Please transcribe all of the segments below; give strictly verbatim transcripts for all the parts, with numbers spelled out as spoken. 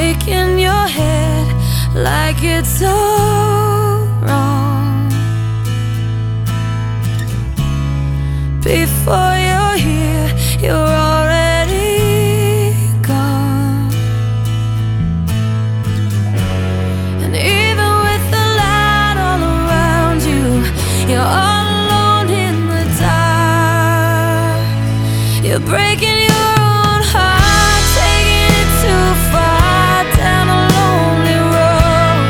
shaking your head like it's all wrong. Before you're here, you're already gone. And even with the light all around you, you're all alone in the dark. You're breaking your own heart, taking it too far down a lonely road.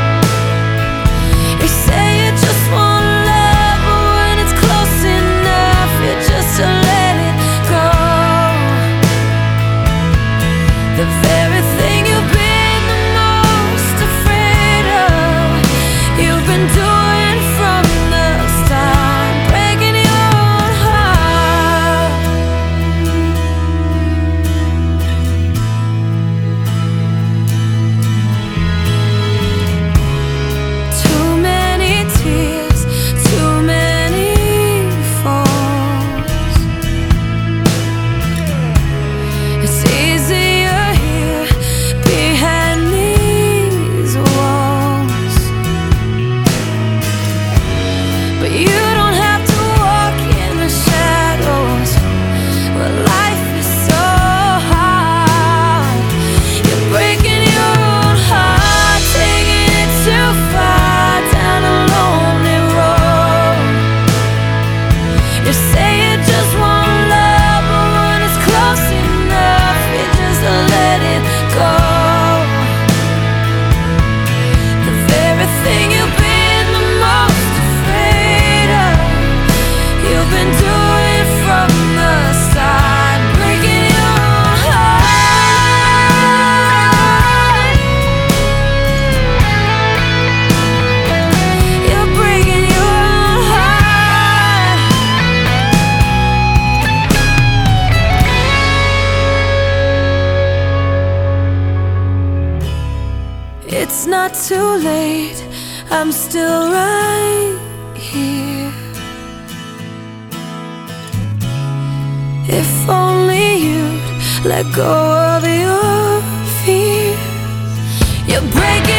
You say you just want love, but when it's close enough, you just let it go. The very thing you've been the most afraid of, you've been doing from the start, breaking your own heart. Too many tears, too many falls. It's easier here behind these walls, but you don't have to walk in the shadows where life is so hard. You're breaking your own heart, taking it too far down a lonely road. You say you just want love, but when it's close enough, you just let it go. The very thing you've been the most afraid of, you've been doing from the start, breaking your own heart. You're breaking your own heart. It's not too late, I'm still right here. If only you'd let go of your fear. You're breaking